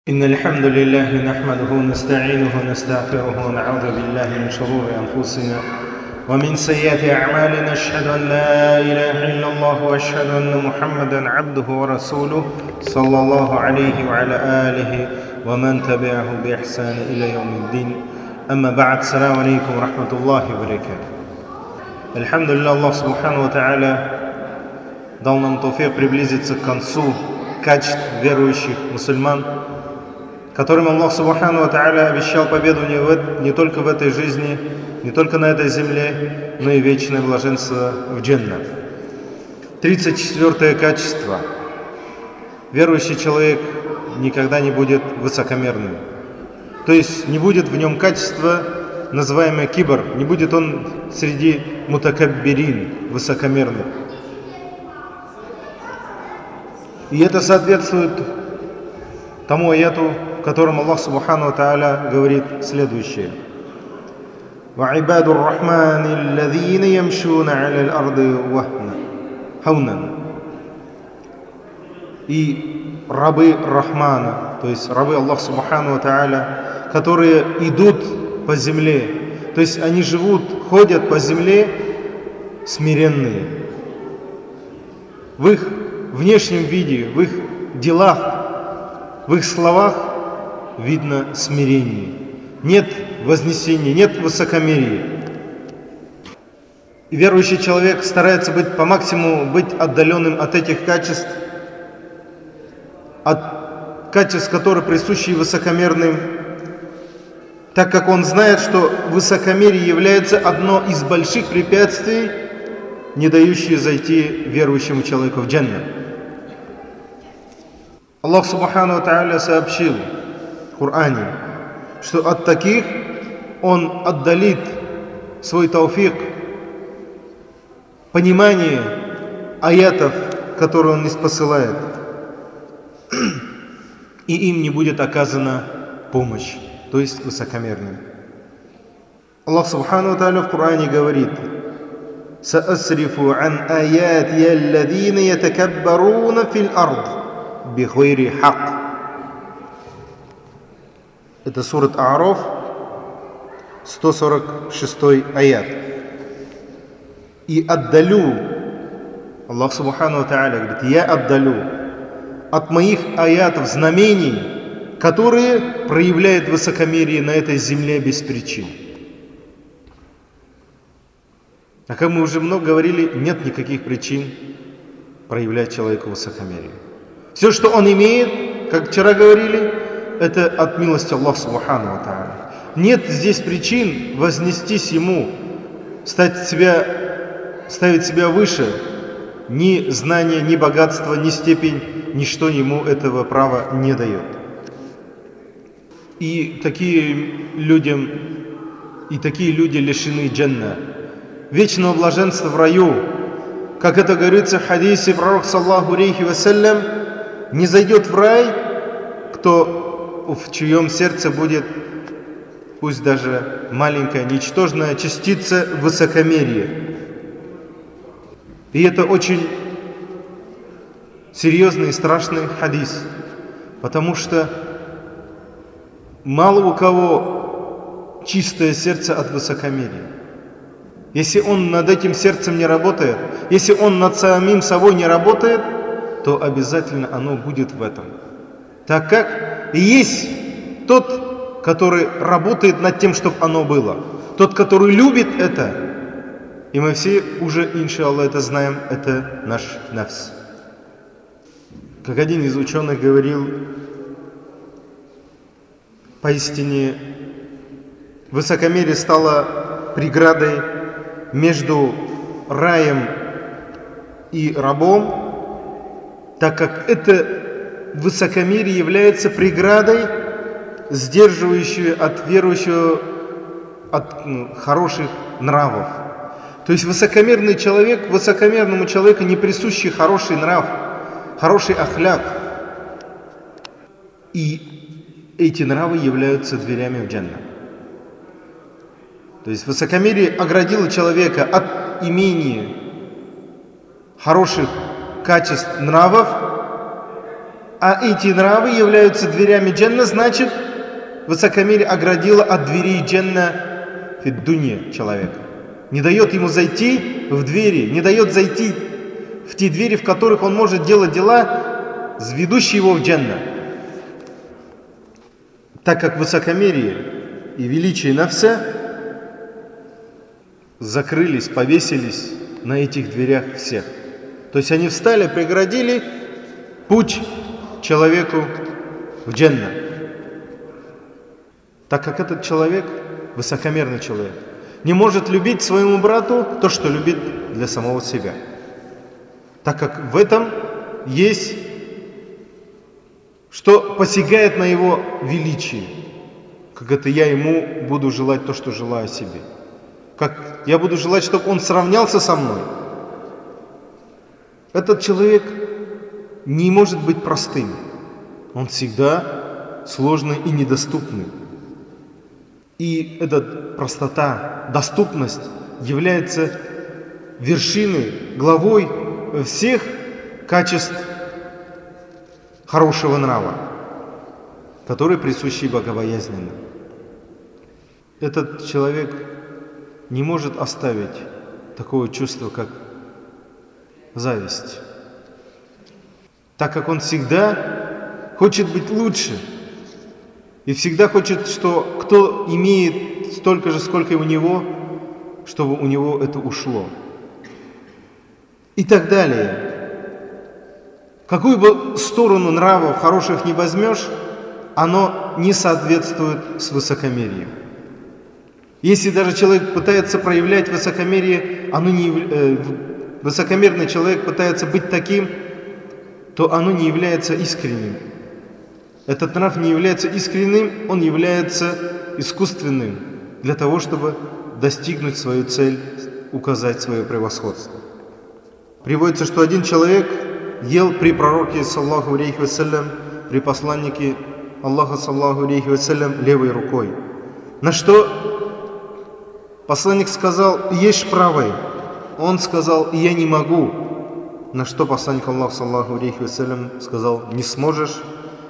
إن الحمد لله نحمده ونستعينه ونستغفره ونعوذ بالله من شرور أنفسنا ومن سيئات أعمالنا. أشهد أن لا إله إلا الله وأشهد أن محمدا عبده ورسوله صلى الله عليه وعلى آله ومن تبعه بإحسان إلى يوم الدين. أما بعد. السلام عليكم ورحمة الله وبركاته. Альхамдулилля, Аллах Субхану ва Тааля дал нам тауфик приблизиться к концу качеств верующих мусульман, которым Аллах Субхану ва Тааля обещал победу не только в этой жизни, не только на этой земле, но и вечное блаженство в джаннат. 34 качество. Верующий человек никогда не будет высокомерным. То есть не будет в нем качества, называемое кибр, не будет он среди мутакаббирин, высокомерных. И это соответствует тому аяту, в котором Аллах Субхану ва Тааля говорит следующее: وَعِبَادُ الرَّحْمَنِ الَّذِينَ يَمْشُونَ عَلَى الْأَرْضِ هَوْنًا. И рабы Рахмана, то есть рабы Аллаха Субхану ва Тааля, которые идут по земле, то есть они ходят по земле смиренные. В их внешнем виде, в их делах, в их словах видно смирение. Нет вознесения, нет высокомерия. И верующий человек старается по максимуму быть отдаленным от этих качеств, от качеств, которые присущи высокомерным, так как он знает, что высокомерие является одно из больших препятствий, не дающие зайти верующему человеку в джаннат. Аллах Субхану ва Тааля сообщил в Коране, что от таких Он отдалит свой тауфик, понимание аятов, которые Он ниспосылает, и им не будет оказана помощь, то есть высокомерным. Аллах Субхану ва Тааля в Коране говорит: «Саасрифу ан аятия аллазина ятакаббаруна фил ард бихайри хак». Это сурат Аараф, 146 аят. И отдалю, Аллах Субхану ва Тааля говорит, я отдалю от моих аятов знамений, которые проявляют высокомерие на этой земле без причин. А как мы уже много говорили, нет никаких причин проявлять человеку высокомерие. Все, что он имеет, как вчера говорили, это от милости Аллаха Субхану ва Тааля. Нет здесь причин вознестись ему, ставить себя выше. Ни знание, ни богатство, ни степень, ничто ему этого права не дает. И такие люди лишены джанна, вечного блаженства в раю. Как это говорится в хадисе, пророк саллаллаху алейхи вассалям: не зайдет в рай, в чьем сердце будет, пусть даже маленькая, ничтожная частица высокомерия. И это очень серьезный и страшный хадис, потому что мало у кого чистое сердце от высокомерия. Если он над этим сердцем не работает, если он над самим собой не работает, то обязательно оно будет в этом. Так как есть тот, который работает над тем, чтобы оно было, тот, который любит это, и мы все уже, иншаллах, это знаем, это наш нафс. Как один из ученых говорил, поистине высокомерие стало преградой между раем и рабом, так как это высокомерие является преградой, сдерживающей от верующего от хороших нравов. То есть высокомерному человеку не присущий хороший нрав, хороший ахляк. И эти нравы являются дверями в джаннат. То есть высокомерие оградило человека от имения хороших качеств нравов а эти нравы являются дверями джанна, значит, высокомерие оградило от дверей джанна фид дунья человека. Не дает ему зайти в двери, не дает зайти в те двери, в которых он может делать дела, ведущие его в джанна. Так как высокомерие и величие нафса закрылись, повесились на этих дверях всех. То есть они встали, преградили путь человеку в джанна. Так как этот человек, высокомерный человек, не может любить своему брату то, что любит для самого себя. Так как в этом есть, что посягает на его величие. Как это я ему буду желать то, что желаю себе. Как я буду желать, чтобы он сравнялся со мной. Этот человек не может быть простым. Он всегда сложный и недоступный. И эта простота, доступность является вершиной, главой всех качеств хорошего нрава, которые присущи богобоязненным. Этот человек не может оставить такое чувство, как зависть, так как он всегда хочет быть лучше и всегда хочет, что кто имеет столько же, сколько и у него, чтобы у него это ушло. И так далее. Какую бы сторону нравов хороших не возьмешь, оно не соответствует с высокомерием. Если даже человек пытается проявлять высокомерие, высокомерный человек пытается быть таким, то оно не является искренним. Этот нрав не является искренним, он является искусственным для того, чтобы достигнуть свою цель, указать свое превосходство. Приводится, что один человек ел при пророке, саллаху алейхи вассалям, при посланнике Аллаха, саллаху алейхи вассалям, левой рукой. На что посланник сказал: ешь правой. Он сказал: я не могу. На что посланник Аллаха, саллаху алейхи вассалям, сказал: не сможешь.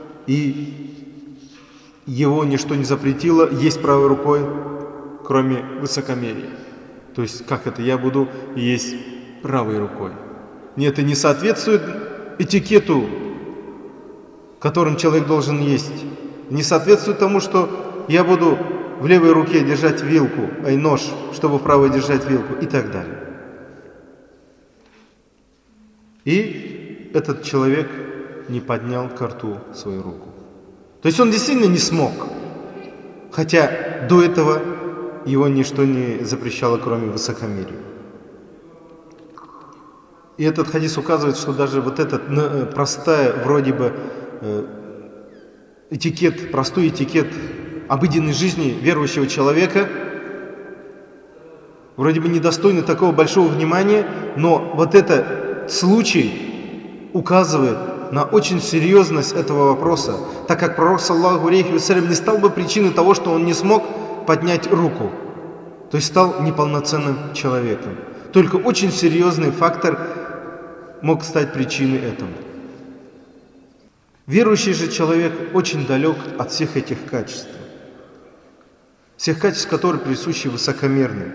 И его ничто не запретило есть правой рукой, кроме высокомерия. То есть, как это я буду есть правой рукой? Нет, это не соответствует этикету, которым человек должен есть. Не соответствует тому, что я буду в левой руке держать вилку, нож, чтобы в правой держать вилку и так далее. И этот человек не поднял ко рту свою руку. То есть он действительно не смог, хотя до этого его ничто не запрещало, кроме высокомерия. И этот хадис указывает, что даже вот этот простой вроде бы этикет, простой этикет обыденной жизни верующего человека вроде бы недостойный такого большого внимания, но вот этот случай указывает на очень серьезность этого вопроса, так как пророк, саллаху алейхи вассалям, не стал бы причиной того, что он не смог поднять руку, то есть стал неполноценным человеком. Только очень серьезный фактор мог стать причиной этому. Верующий же человек очень далек от всех этих качеств. Всех качеств, которые присущи высокомерным.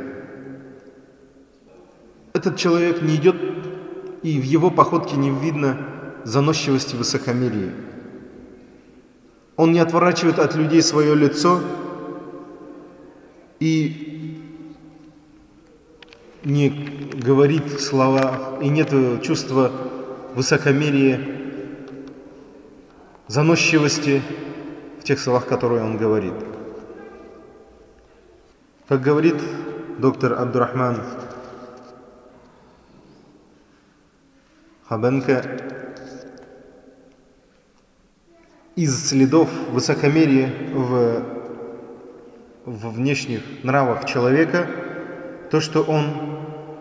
Этот человек не идет, и в его походке не видно заносчивости, высокомерия. Он не отворачивает от людей свое лицо и не говорит слова, и нет чувства высокомерия, заносчивости в тех словах, которые он говорит. Как говорит доктор Абдурахман Хабенка, из следов высокомерия в внешних нравах человека то, что он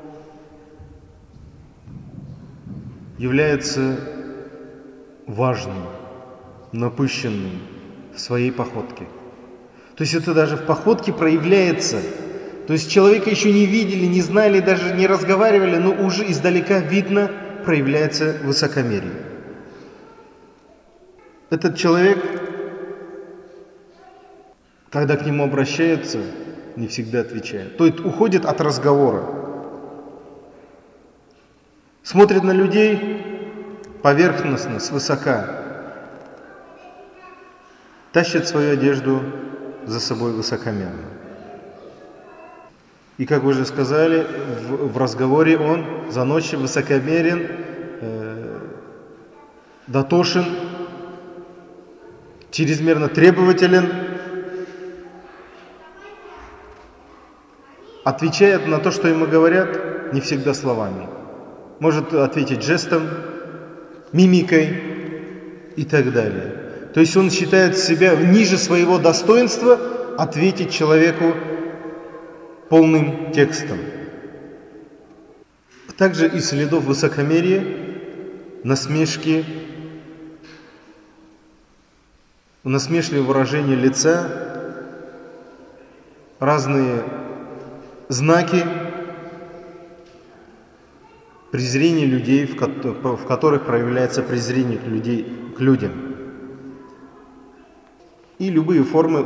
является важным, напыщенным в своей походке. То есть это даже в походке проявляется. То есть человека еще не видели, не знали, даже не разговаривали, но уже издалека видно, проявляется высокомерие. Этот человек, когда к нему обращаются, не всегда отвечает. То есть уходит от разговора. Смотрит на людей поверхностно, свысока. Тащит свою одежду за собой высокомерно. И, как вы уже сказали, в разговоре он заносчив, высокомерен, дотошен, чрезмерно требователен, отвечает на то, что ему говорят, не всегда словами. Может ответить жестом, мимикой и так далее. То есть он считает себя ниже своего достоинства ответить человеку полным текстом. Также из следов высокомерия, насмешки, насмешливое выражение лица, разные знаки презрения людей, в которых проявляется презрение к людям. И любые формы,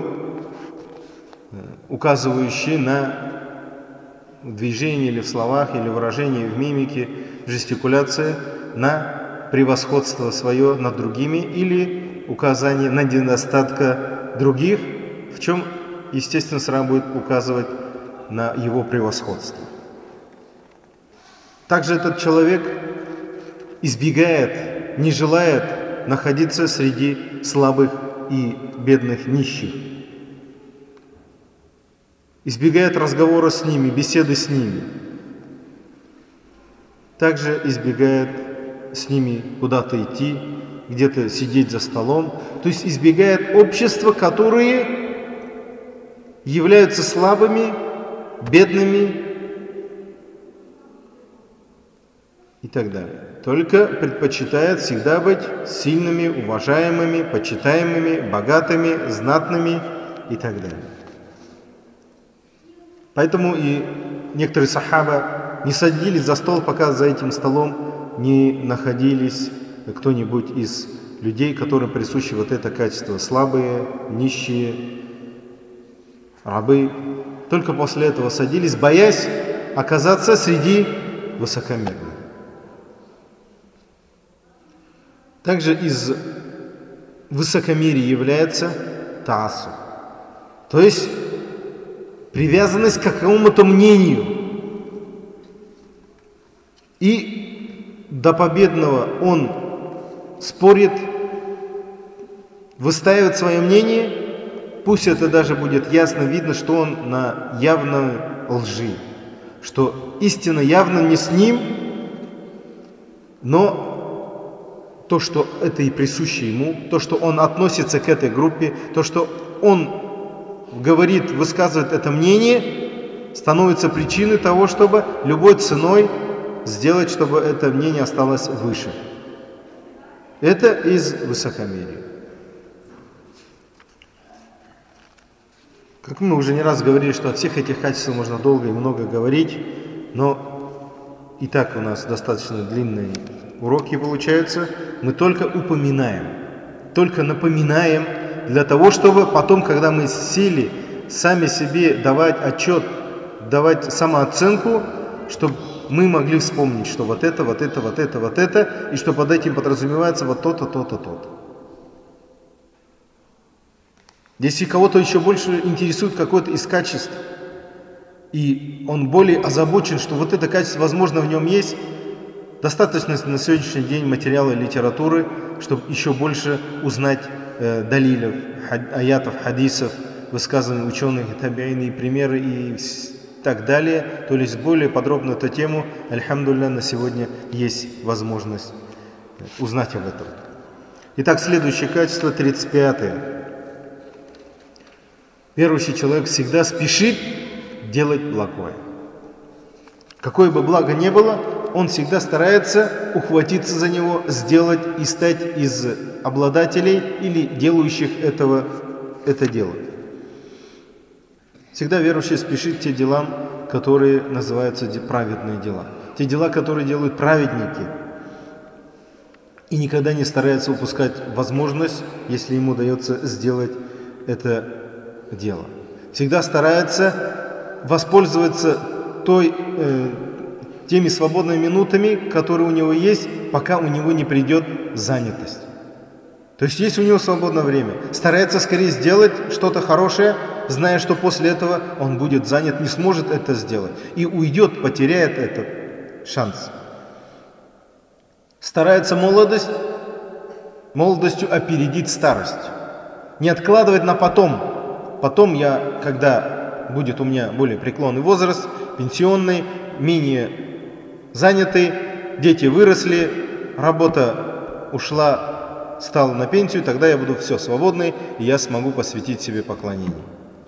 указывающие на движение или в словах, или выражение в мимике, в жестикуляции, на превосходство свое над другими или указание на недостатка других, в чем, естественно, сразу будет указывать на его превосходство. Также этот человек избегает, не желает находиться среди слабых и бедных нищих. Избегает разговора с ними, беседы с ними. Также избегает с ними куда-то идти, где-то сидеть за столом. То есть избегает общества, которые являются слабыми, бедными и так далее. Только предпочитает всегда быть сильными, уважаемыми, почитаемыми, богатыми, знатными и так далее. Поэтому и некоторые сахаба не садились за стол, пока за этим столом не находились кто-нибудь из людей, которым присуще вот это качество. Слабые, нищие, рабы. Только после этого садились, боясь оказаться среди высокомерных. Также из высокомерия является таасуб, то есть привязанность к какому-то мнению. И до победного он спорит, выстаивает свое мнение, пусть это даже будет ясно видно, что он на явной лжи, что истина явно не с ним, но то, что это и присуще ему, то, что он относится к этой группе, то, что он говорит, высказывает это мнение, становится причиной того, чтобы любой ценой сделать, чтобы это мнение осталось выше. Это из высокомерия. Как мы уже не раз говорили, что о всех этих качествах можно долго и много говорить, но и так у нас достаточно длинные уроки получаются. Мы только упоминаем, только напоминаем, для того, чтобы потом, когда мы сели сами себе давать отчет, давать самооценку, чтобы мы могли вспомнить, что вот это, вот это, вот это, вот это, и что под этим подразумевается вот то-то, то-то, то-то. Если кого-то еще больше интересует какое-то из качеств, и он более озабочен, что вот это качество, возможно, в нем есть, достаточно на сегодняшний день материала и литературы, чтобы еще больше узнать далилов, аятов, хадисов, высказываний ученых, табиины, примеры и так далее. То есть более подробно эту тему, альхамдулилля, на сегодня есть возможность узнать об этом. Итак, следующее качество, 35-е. Верующий человек всегда спешит делать благое. Какое бы благо ни было, он всегда старается ухватиться за него, сделать и стать из обладателей или делающих это дело. Всегда верующий спешит те дела, которые называются праведные дела. Те дела, которые делают праведники. и никогда не старается упускать возможность, если ему удается сделать это дело. Всегда старается воспользоваться теми свободными минутами, которые у него есть, пока у него не придет занятость. То есть есть у него свободное время. Старается скорее сделать что-то хорошее, зная, что после этого он будет занят, не сможет это сделать. И уйдет, потеряет этот шанс. Старается молодостью опередить старость. Не откладывать на потом. Потом когда будет у меня более преклонный возраст, пенсионный, менее занятый, дети выросли, работа ушла, стал на пенсию, тогда я буду все свободный, и я смогу посвятить себе поклонение.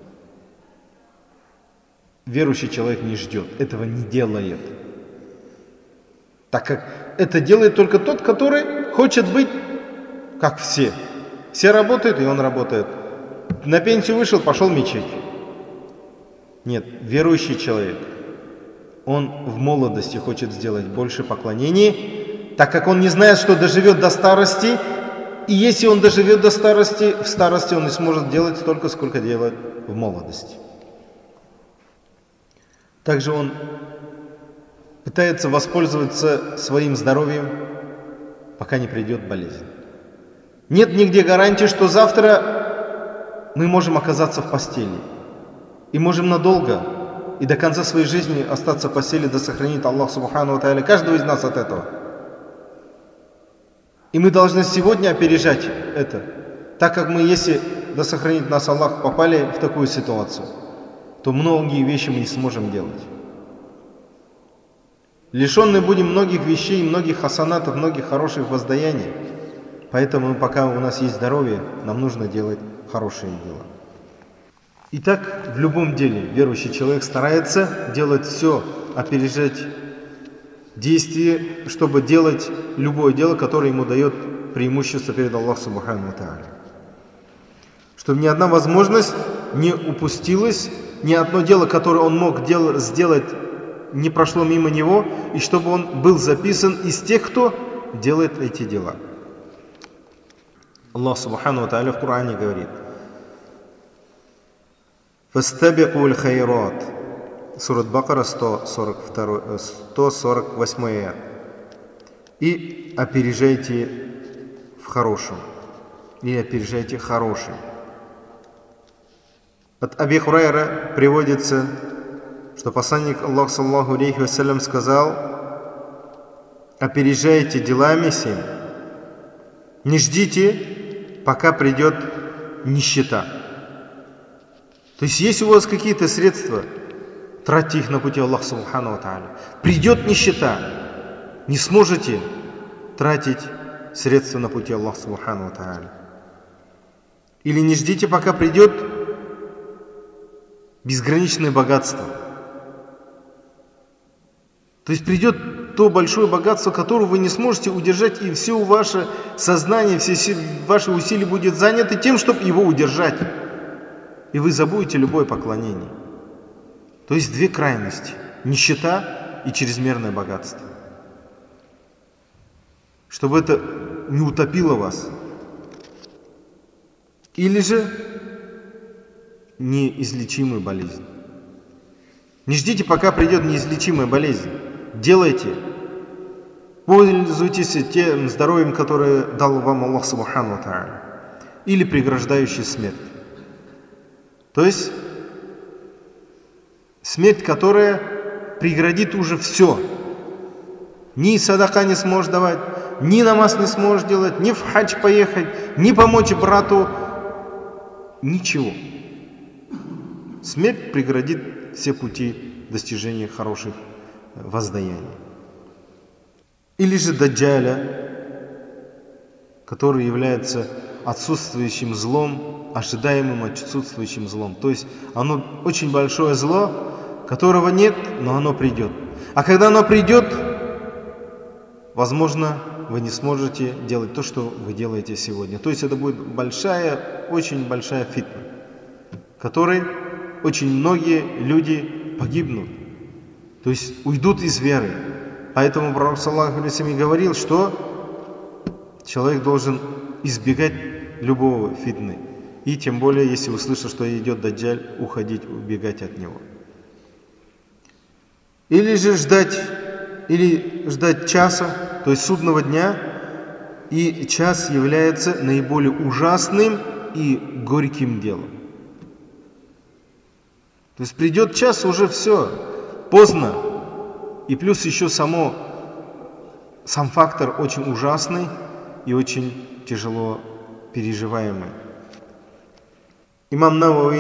Верующий человек не ждет, этого не делает. Так как это делает только тот, который хочет быть как все. Все работают, и он работает. На пенсию вышел, пошел в мечеть. Нет, верующий человек, он в молодости хочет сделать больше поклонений, так как он не знает, что доживет до старости, и если он доживет до старости, в старости он не сможет делать столько, сколько делает в молодости. Также он пытается воспользоваться своим здоровьем, пока не придет болезнь. Нет нигде гарантии, что завтра мы можем оказаться в постели. И можем надолго и до конца своей жизни остаться в постели, да сохранит Аллах Субхану ва Тааля каждого из нас от этого. И мы должны сегодня опережать это, так как мы, если да сохранит нас Аллах, попали в такую ситуацию, то многие вещи мы не сможем делать. Лишенны будем многих вещей, многих хасанатов, многих хороших воздаяний. Поэтому пока у нас есть здоровье, нам нужно делать хорошие дела. Итак, в любом деле верующий человек старается делать все, опережать действие, чтобы делать любое дело, которое ему дает преимущество перед Аллахом Субхану ва Тааля. Чтобы ни одна возможность не упустилась, ни одно дело, которое он мог сделать, не прошло мимо него, и чтобы он был записан из тех, кто делает эти дела. Аллах Субхану ва Тааля в Коране говорит: «Фастабику аль-хайрат». Сурат Бакара, 148 аят. И опережайте в хорошем. И опережайте хорошим. От Аби Хурайра приводится, что посланник Аллаха саллаллаху алейхи вассалям сказал: опережайте делами 7. Не ждите, пока придет нищета. То есть, если у вас какие-то средства, тратьте их на пути Аллаха Субхану ва Тааля. Придет нищета, не сможете тратить средства на пути Аллаха Субхану ва Тааля. Или не ждите, пока придет безграничное богатство. То есть придет то большое богатство, которое вы не сможете удержать, и все ваше сознание, все ваши усилия будут заняты тем, чтобы его удержать. И вы забудете любое поклонение. То есть две крайности: нищета и чрезмерное богатство. Чтобы это не утопило вас. Или же неизлечимая болезнь. Не ждите, пока придет неизлечимая болезнь. Делайте. Пользуйтесь тем здоровьем, которое дал вам Аллах Субхану ва Тааля. Или преграждающий смерть. То есть смерть, которая преградит уже все. Ни садака не сможешь давать, ни намаз не сможешь делать, ни в хадж поехать, ни помочь брату. Ничего. Смерть преградит все пути достижения хороших воздаяний. Или же даджаля, который является отсутствующим злом, ожидаемым отсутствующим злом. То есть оно очень большое зло, которого нет, но оно придет. А когда оно придет, возможно, вы не сможете делать то, что вы делаете сегодня. То есть это будет большая, очень большая фитна, в которой очень многие люди погибнут. То есть уйдут из веры. Поэтому Пророк саллаллаху алейхи ва саллям говорил, что человек должен избегать любого фитны. И тем более, если услышал, что идет даджаль, уходить, убегать от него. Или же ждать часа, то есть судного дня, и час является наиболее ужасным и горьким делом. То есть придет час, уже все, поздно. И плюс еще сам фактор очень ужасный и очень тяжело переживаемый. Имам Навави,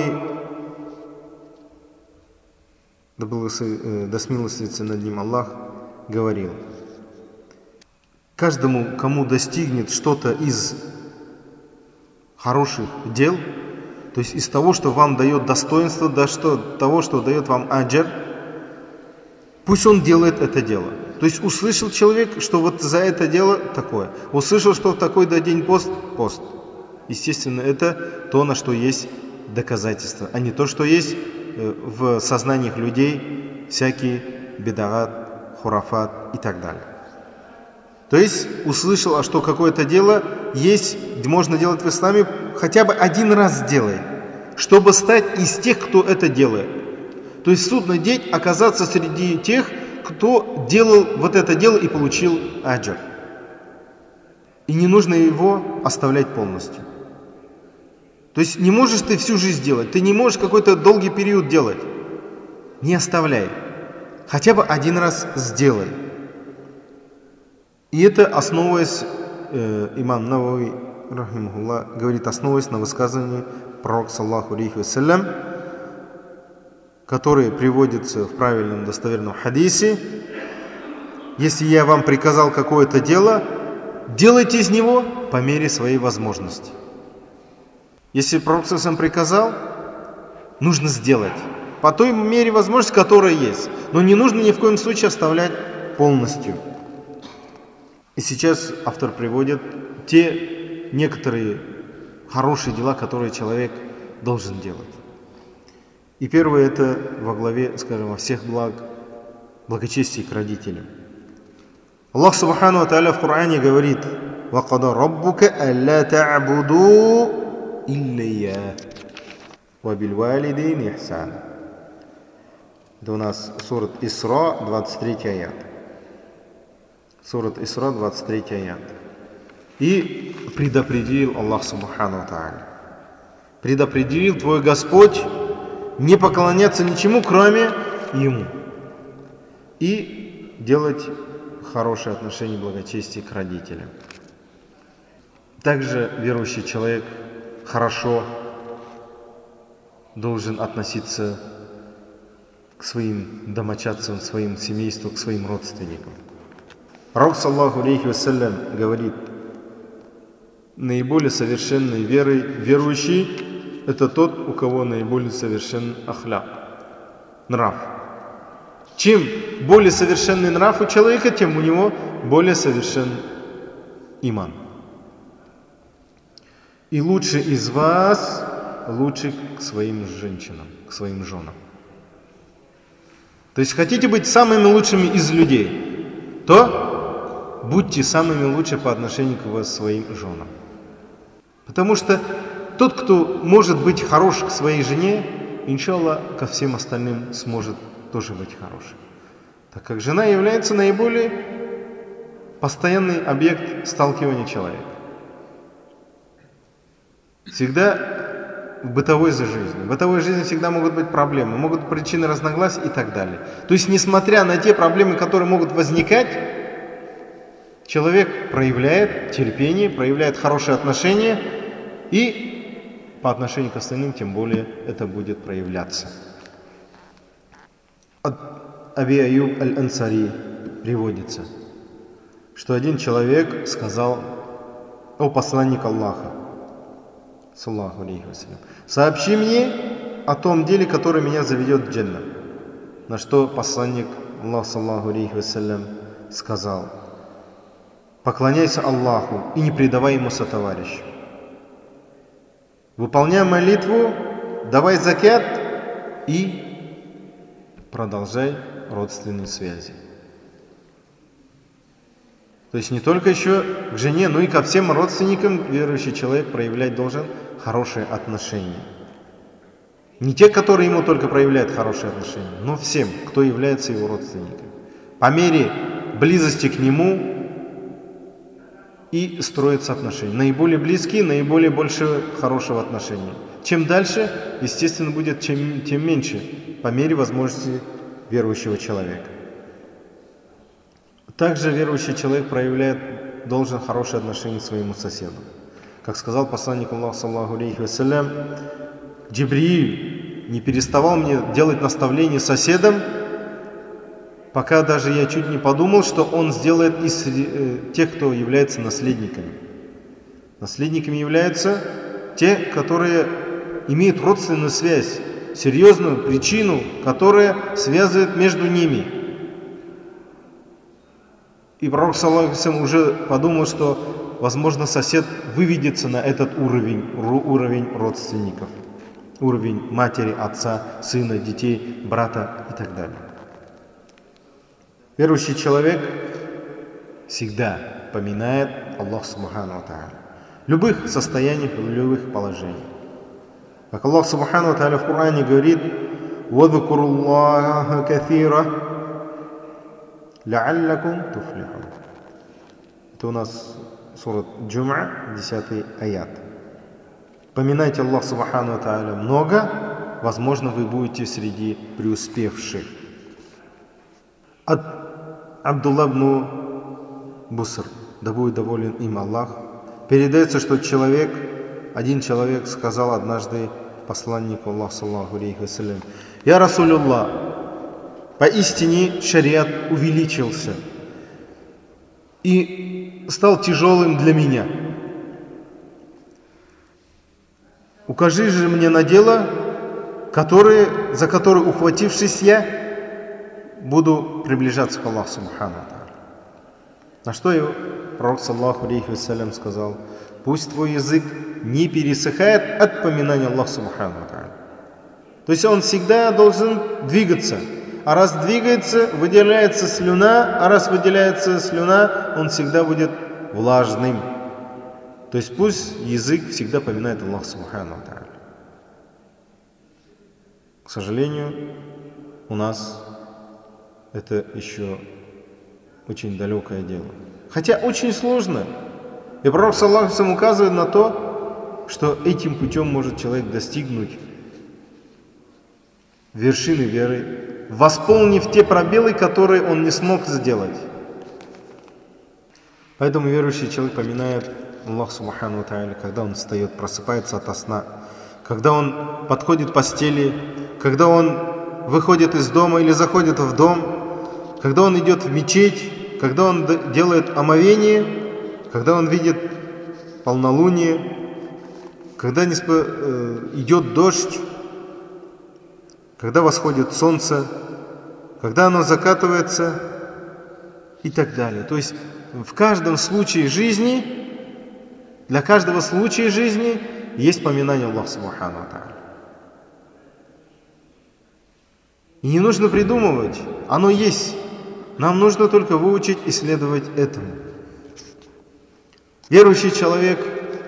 да смилостивится над ним Аллах, говорил: каждому, кому достигнет что-то из хороших дел, то есть из того, что вам дает достоинство, того, что дает вам аджр, пусть он делает это дело. То есть услышал человек, что вот за это дело такое. Услышал, что в такой-то день пост. Естественно, это то, на что есть доказательства, а не то, что есть в сознаниях людей всякие бидагат, хурафат и так далее. То есть услышал, что какое-то дело есть, можно делать в исламе, хотя бы один раз сделай, чтобы стать из тех, кто это делает. То есть в судный день оказаться среди тех, кто делал вот это дело и получил аджр. И не нужно его оставлять полностью. То есть не можешь ты всю жизнь делать, ты не можешь какой-то долгий период делать. Не оставляй. Хотя бы один раз сделай. И это, основываясь, имам Навави, рахимахуллах, говорит, основываясь на высказывании пророка, саллаллаху алейхи вассалям, которые приводятся в правильном достоверном хадисе: если я вам приказал какое-то дело, делайте из него по мере своей возможности. Если пророк сам приказал, нужно сделать по той мере возможности, которая есть. Но не нужно ни в коем случае оставлять полностью. И сейчас автор приводит те некоторые хорошие дела, которые человек должен делать. И первое — это во главе, скажем, во всех благочестие к родителям. Аллах Субхану ва Тааля в Коране говорит: وَقَضَى رَبُّكَ أَلَّا تَعْبُدُوا إِلَّا إِيَّاهُ وَبِالْوَالِدَيْنِ إِحْسَانًا. Это у нас сурат Исра, 23 аят. Сурат Исра, 23 аят. И предопределил Аллах Субхану ва Тааля. Предопределил твой Господь не поклоняться ничему, кроме Ему. И делать хорошее отношение, благочестие к родителям. Также верующий человек хорошо должен относиться к своим домочадцам, к своим семейству, к своим родственникам. Пророк, саллаллаху алейхи вассалям, говорит: наиболее совершенной верой верующий — это тот, у кого наиболее совершенный ахляк, нрав. Чем более совершенный нрав у человека, тем у него более совершенный иман. И лучше из вас лучше к своим женщинам, к своим женам. То есть хотите быть самыми лучшими из людей, то будьте самыми лучшими по отношению к своим женам. Потому что тот, кто может быть хорош к своей жене, иншаллах, ко всем остальным сможет тоже быть хорошим. Так как жена является наиболее постоянный объект сталкивания человека. Всегда в бытовой жизни. В бытовой жизни всегда могут быть проблемы, могут быть причины разногласий и так далее. То есть, несмотря на те проблемы, которые могут возникать, человек проявляет терпение, проявляет хорошие отношения, и по отношению к остальным тем более это будет проявляться. От Аби Аюб аль-Ансари приводится, что один человек сказал: «О посланник Аллаха, саллаллаху алейхи вассалям, сообщи мне о том деле, которое меня заведет в джаннат». На что посланник Аллаха, саллаллаху алейхи вассалям, сказал: поклоняйся Аллаху и не предавай Ему сотоварища. Выполняй молитву, давай закят и продолжай родственные связи. То есть не только еще к жене, но и ко всем родственникам верующий человек проявлять должен хорошие отношения. Не те, которые ему только проявляют хорошие отношения, но всем, кто является его родственником. По мере близости к нему и строятся отношения. Наиболее близкие, наиболее больше хорошего отношения. Чем дальше, естественно, будет тем меньше, по мере возможности верующего человека. Также верующий человек должен хорошее отношение к своему соседу. Как сказал посланник Аллаха, саллаллаху алейхи вассалям, Джибрииль не переставал мне делать наставления соседам, пока даже я чуть не подумал, что он сделает из тех, кто является наследниками. Наследниками являются те, которые имеют родственную связь, серьезную причину, которая связывает между ними. И пророк, саллаллаху алейхи вассалям, уже подумал, что, возможно, сосед выведется на этот уровень родственников. Уровень матери, отца, сына, детей, брата и так далее. Верующий человек всегда поминает Аллах Субхану ва Тааля. В любых состояниях, в любых положениях. Как Аллах Субхану ва Тааля в Коране говорит: وَذْكُرُوا اللَّهَ كَثِيرًا لَعَلَّكُمْ تُفْلِحُونَ. Это у нас сурат Джум'а, 10 аят. Поминайте Аллах Субхану ва Тааля много, возможно, вы будете среди преуспевших. От Абдулла ибн Буср, да будет доволен им Аллах, передается, что один человек сказал однажды посланнику Аллаха, саллаллаху алейхи вассалям: «Я Расулюллах, поистине шариат увеличился и стал тяжелым для меня. Укажи же мне на дело, за которое, ухватившись, я буду приближаться к Аллаху Субхану ва Тааля». На что его пророк, саллаллаху алейхи вассалям, сказал: «Пусть твой язык не пересыхает от поминания Аллаха Субхану ва Тааля». То есть он всегда должен двигаться. А раз двигается, выделяется слюна, он всегда будет влажным. То есть пусть язык всегда поминает Аллаха Субхану ва Тааля. К сожалению, у нас это еще очень далекое дело. Хотя очень сложно. И пророк, саллаллаху алейхи вассалям, указывает на то, что этим путем может человек достигнуть вершины веры, восполнив те пробелы, которые он не смог сделать. Поэтому верующий человек поминает Аллах Субхану ва Тааля, когда он встает, просыпается ото сна, когда он подходит к постели, когда он выходит из дома или заходит в дом, когда он идет в мечеть, когда он делает омовение, когда он видит полнолуние, когда идет дождь, когда восходит солнце, когда оно закатывается и так далее. То есть в каждом случае жизни, для каждого случая жизни есть поминание Аллаха Субхану ва Тааля. И не нужно придумывать, оно есть. Нам нужно только выучить и следовать этому. Верующий человек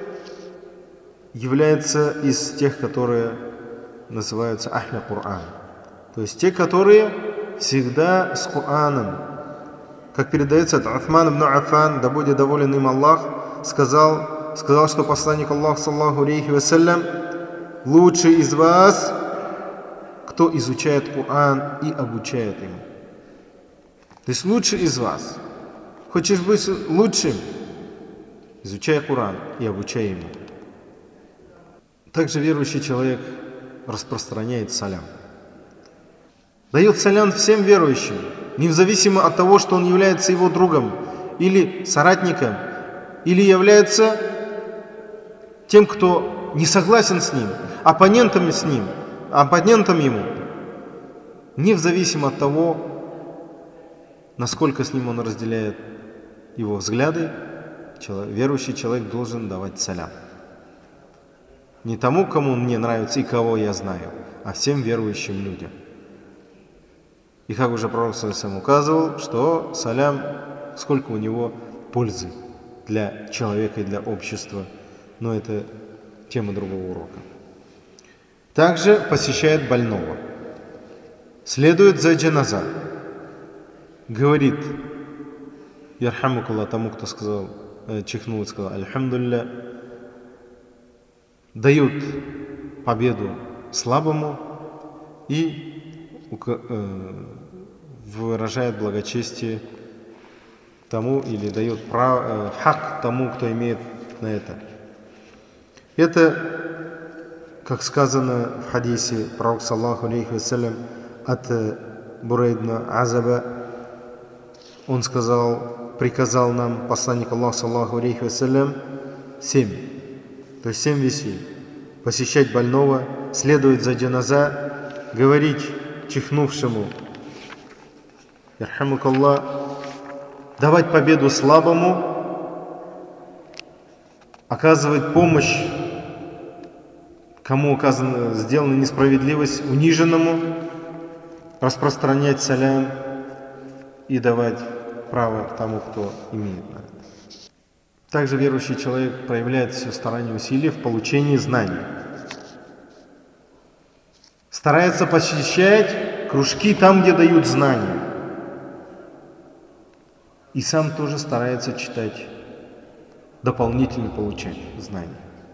является из тех, которые называются Ахля Кур'ан. То есть те, которые всегда с Кураном. Как передается от Уthман ибн Аффан, да будет доволен им Аллах, сказал, что посланник Аллаха, саллаллаху алейхи вассалям, лучший из вас, кто изучает Коран и обучает ему. То есть лучший из вас. Хочешь быть лучшим? Изучай Коран и обучай ему. Также верующий человек распространяет салям. Дает салям всем верующим, независимо от того, что он является его другом или соратником, или является тем, кто не согласен с ним, оппонентом ему, независимо от того, насколько с ним он разделяет его взгляды, верующий человек должен давать салям. Не тому, кому мне нравится и кого я знаю, а всем верующим людям. И как уже пророк саллаллаху алейхи ва саллям указывал, что салям, сколько у него пользы для человека и для общества. Но это тема другого урока. Также посещает больного. Следует за джаназа. Говорит, ярхамукаллах, тому, кто сказал, чихнул и сказал, альхамдулилля, дают победу слабому и выражает благочестие тому или дает хак тому, кто имеет на это. Это, как сказано в хадисе пророка саллаллаху алейхи вассалям от Бурейда Азаба, он приказал нам, посланник Аллаха саллаллаху алейхи вассалям, 7 вещей: посещать больного, следовать за джаназа, говорить чихнувшему ярхамукаллах, давать победу слабому, оказывать помощь, кому сделана несправедливость, униженному, распространять салям и давать право тому, кто имеет на это. Также верующий человек проявляет все старания и усилия в получении знаний. Старается посещать кружки там, где дают знания. И сам тоже старается читать, дополнительно получать знания.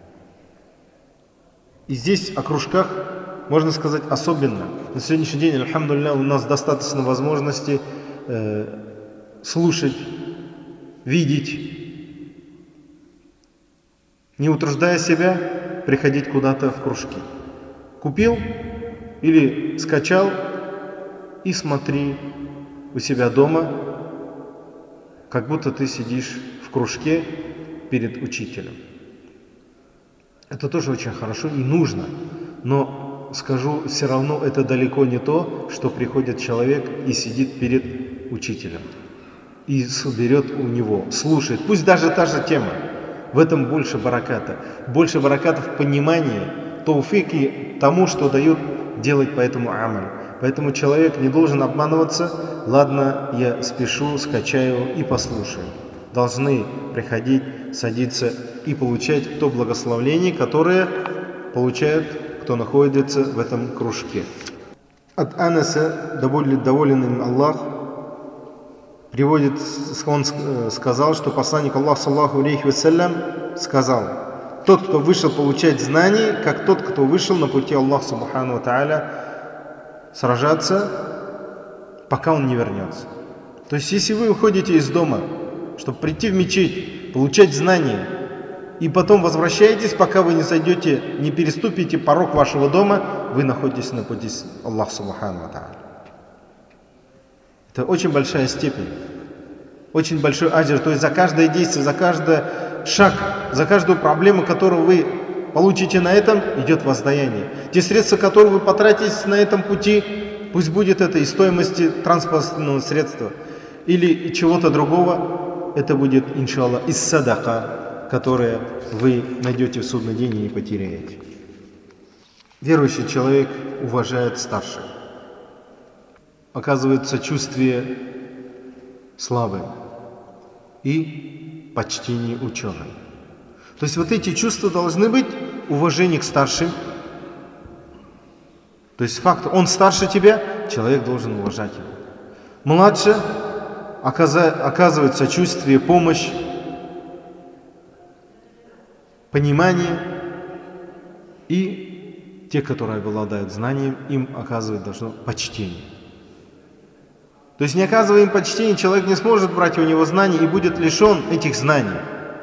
И здесь о кружках можно сказать особенно. На сегодняшний день, альхамдулилля, у нас достаточно возможности слушать, видеть, не утруждая себя, приходить куда-то в кружки. Купил или скачал и смотри у себя дома, как будто ты сидишь в кружке перед учителем. Это тоже очень хорошо и нужно, но скажу, все равно это далеко не то, что приходит человек и сидит перед учителем и берет у него, слушает, пусть даже та же тема. В этом больше бараката в понимании, тауфики тому, что дают делать по этому амаль. Поэтому человек не должен обманываться: ладно, я спешу, скачаю и послушаю. Должны приходить, садиться и получать то благословение, которое получает, кто находится в этом кружке. От Анаса, доволен им Аллах, приводит, он сказал, что посланник Аллаха саллаллаху алейхи вассалям сказал: тот, кто вышел получать знания, как тот, кто вышел на пути Аллаха субхану ва тааля сражаться, пока он не вернется. То есть, если вы уходите из дома, чтобы прийти в мечеть, получать знания, и потом возвращаетесь, пока вы не сойдете, не переступите порог вашего дома, вы находитесь на пути Аллаха субхану ва тааля. Это очень большая степень, очень большой аджр. То есть за каждое действие, за каждый шаг, за каждую проблему, которую вы получите на этом, идет воздаяние. Те средства, которые вы потратите на этом пути, пусть будет это из стоимости транспортного средства или чего-то другого, это будет, иншаллах, из садака, которое вы найдете в судный день и не потеряете. Верующий человек уважает старших, оказывает сочувствие слабым и почтение ученым. То есть вот эти чувства должны быть: уважение к старшим. То есть факт, он старше тебя, человек должен уважать его. Младше оказывает сочувствие, помощь, понимание. И те, которые обладают знанием, им оказывать должно почтение. То есть, не оказывая им почтения, человек не сможет брать у него знания и будет лишен этих знаний.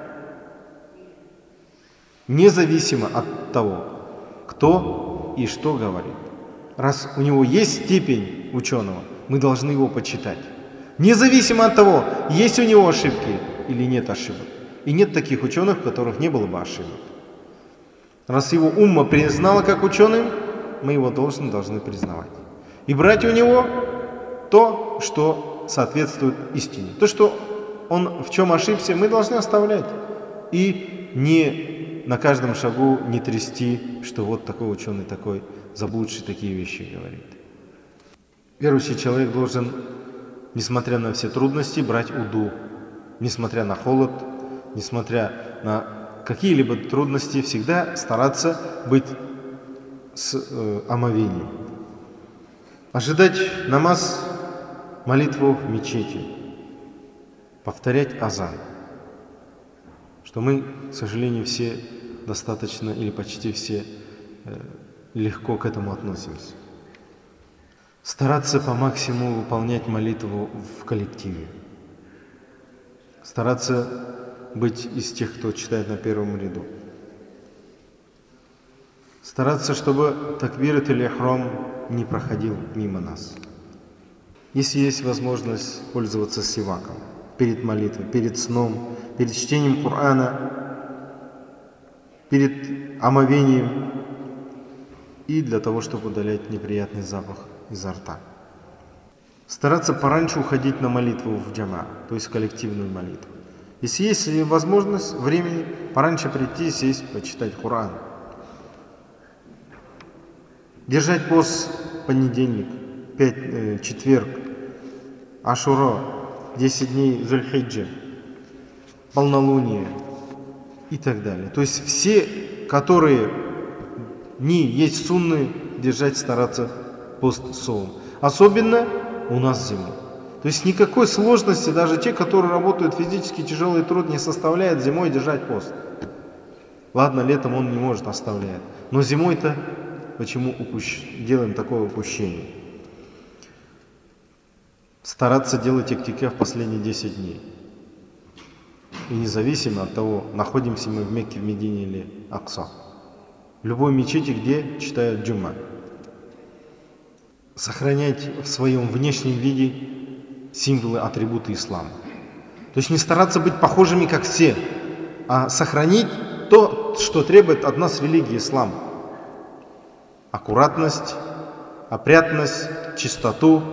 Независимо от того, кто и что говорит. Раз у него есть степень ученого, мы должны его почитать. Независимо от того, есть у него ошибки или нет ошибок. И нет таких ученых, в которых не было бы ошибок. Раз его умма признала как ученым, мы его должны признавать. И брать у него то, что соответствует истине. То, что он в чем ошибся, мы должны оставлять. И не на каждом шагу не трясти, что вот такой ученый, такой заблудший такие вещи говорит. Верующий человек должен, несмотря на все трудности, брать уду. несмотря на холод, несмотря на какие-либо трудности, всегда стараться быть с омовением. Ожидать намаз, молитву в мечети, повторять азан, что мы, к сожалению, все достаточно или почти все легко к этому относимся. Стараться по максимуму выполнять молитву в коллективе. Стараться быть из тех, кто читает на первом ряду. Стараться, чтобы такбират или ихрам не проходил мимо нас. Если есть возможность пользоваться сиваком перед молитвой, перед сном, перед чтением Корана, перед омовением и для того, чтобы удалять неприятный запах изо рта. Стараться пораньше уходить на молитву в джама, то есть в коллективную молитву. Если есть возможность, времени, пораньше прийти, сесть, почитать Коран. Держать пост понедельник, четверг, Ашура, 10 дней Зуль-Хиджа, полнолуние и так далее. То есть все, которые дни есть сунны, держать, стараться пост соум. Особенно у нас зимой. То есть никакой сложности даже те, которые работают физически тяжелый труд, не составляет зимой держать пост. Ладно, летом он не может, оставляет. Но зимой-то почему делаем такое упущение? Стараться делать иктикаф в последние 10 дней. И независимо от того, находимся мы в Мекке, в Медине или Акса. В любой мечети, где читают джума. Сохранять в своем внешнем виде символы, атрибуты ислама. То есть не стараться быть похожими, как все, а сохранить то, что требует от нас религия ислам. Аккуратность, опрятность, чистоту,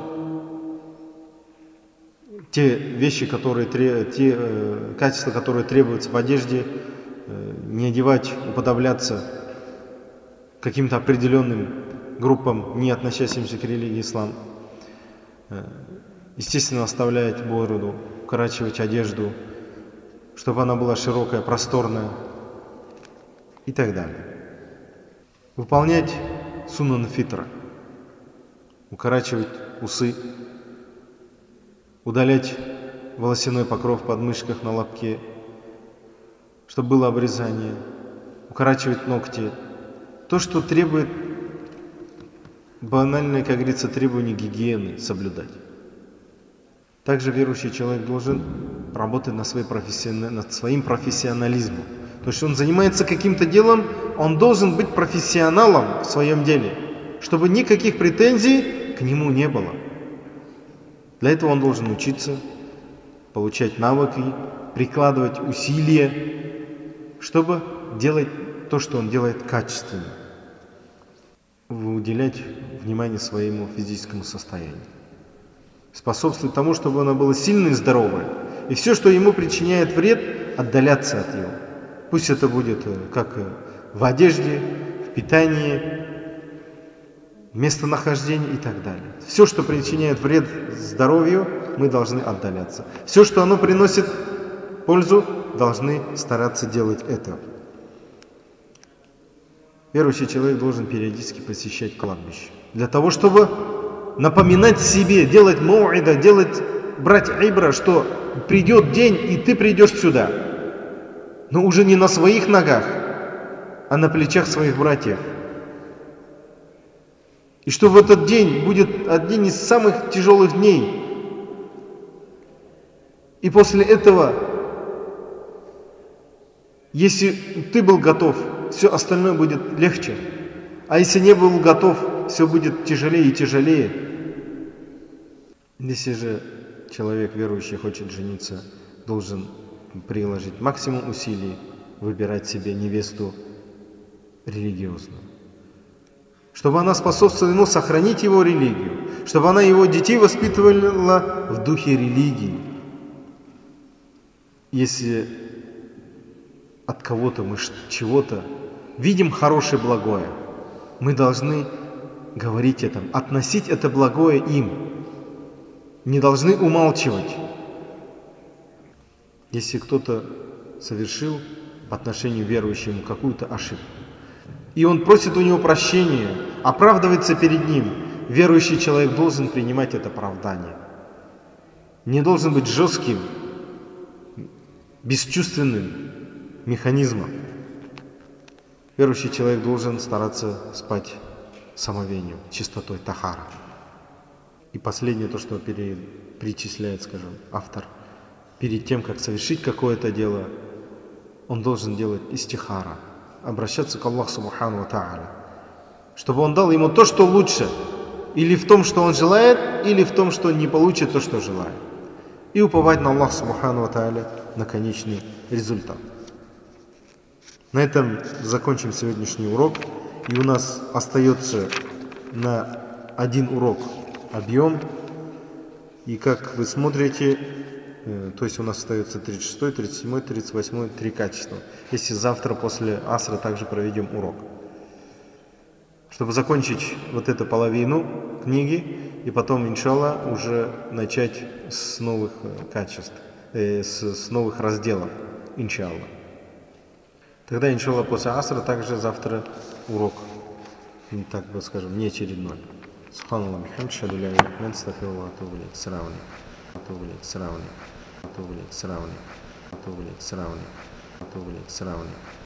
те вещи, те качества, которые требуются в одежде, не одевать, уподобляться каким-то определенным группам, не относящимся к религии ислам. Естественно, оставлять бороду, укорачивать одежду, чтобы она была широкая, просторная и так далее. Выполнять суннан фитра, укорачивать усы, удалять волосяной покров в подмышках, на лобке, чтобы было обрезание, укорачивать ногти. То, что требует банальное, как говорится, требования гигиены соблюдать. Также верующий человек должен работать над своим профессионализмом. То есть он занимается каким-то делом, он должен быть профессионалом в своем деле, чтобы никаких претензий к нему не было. Для этого он должен учиться, получать навыки, прикладывать усилия, чтобы делать то, что он делает, качественно. Уделять внимание своему физическому состоянию. Способствовать тому, чтобы оно было сильное и здоровое. И все, что ему причиняет вред, отдаляться от него. Пусть это будет как в одежде, в питании, местонахождении и так далее. Все, что причиняет вред здоровью, мы должны отдаляться. Все, что оно приносит пользу, должны стараться делать это. Верующий человек должен периодически посещать кладбище. Для того, чтобы напоминать себе, делать мауида, брать ибра, что придет день, и ты придешь сюда. Но уже не на своих ногах, а на плечах своих братьев. И что в этот день будет один из самых тяжелых дней. И после этого, если ты был готов, все остальное будет легче. А если не был готов, все будет тяжелее и тяжелее. Если же человек верующий хочет жениться, должен приложить максимум усилий, выбирать себе невесту религиозную. Чтобы она способствовала ему сохранить его религию, чтобы она его детей воспитывала в духе религии. Если от кого-то мы чего-то видим хорошее, благое, мы должны говорить это, относить это благое им. Не должны умалчивать. Если кто-то совершил по отношению к верующему какую-то ошибку, и он просит у него прощения, оправдывается перед ним, верующий человек должен принимать это оправдание. Не должен быть жестким, бесчувственным механизмом. Верующий человек должен стараться спать самовением, чистотой, тахара. И последнее, то, что перечисляет, скажем, автор, перед тем, как совершить какое-то дело, он должен делать истихара, обращаться к Аллаху Субхану ва Тааля, чтобы он дал ему то, что лучше, или в том, что он желает, или в том, что он не получит то, что желает. И уповать на Аллаха Субхану ва Тааля на конечный результат. На этом закончим сегодняшний урок. И у нас остается на один урок объем. И как вы смотрите, то есть у нас остается 36, 37, 38, 3 качества. Если завтра после асра также проведем урок. Чтобы закончить вот эту половину книги, и потом, иншаллах, уже начать с новых качеств, с новых разделов, иншаллах. Тогда, иншаллах, после асра также завтра урок, так бы скажем, не очередной. Субханаллах, бихамдихи, ашхаду ан ла иляха илля анта, астагфирука ва атубу илейк. Ассаламу алейкум.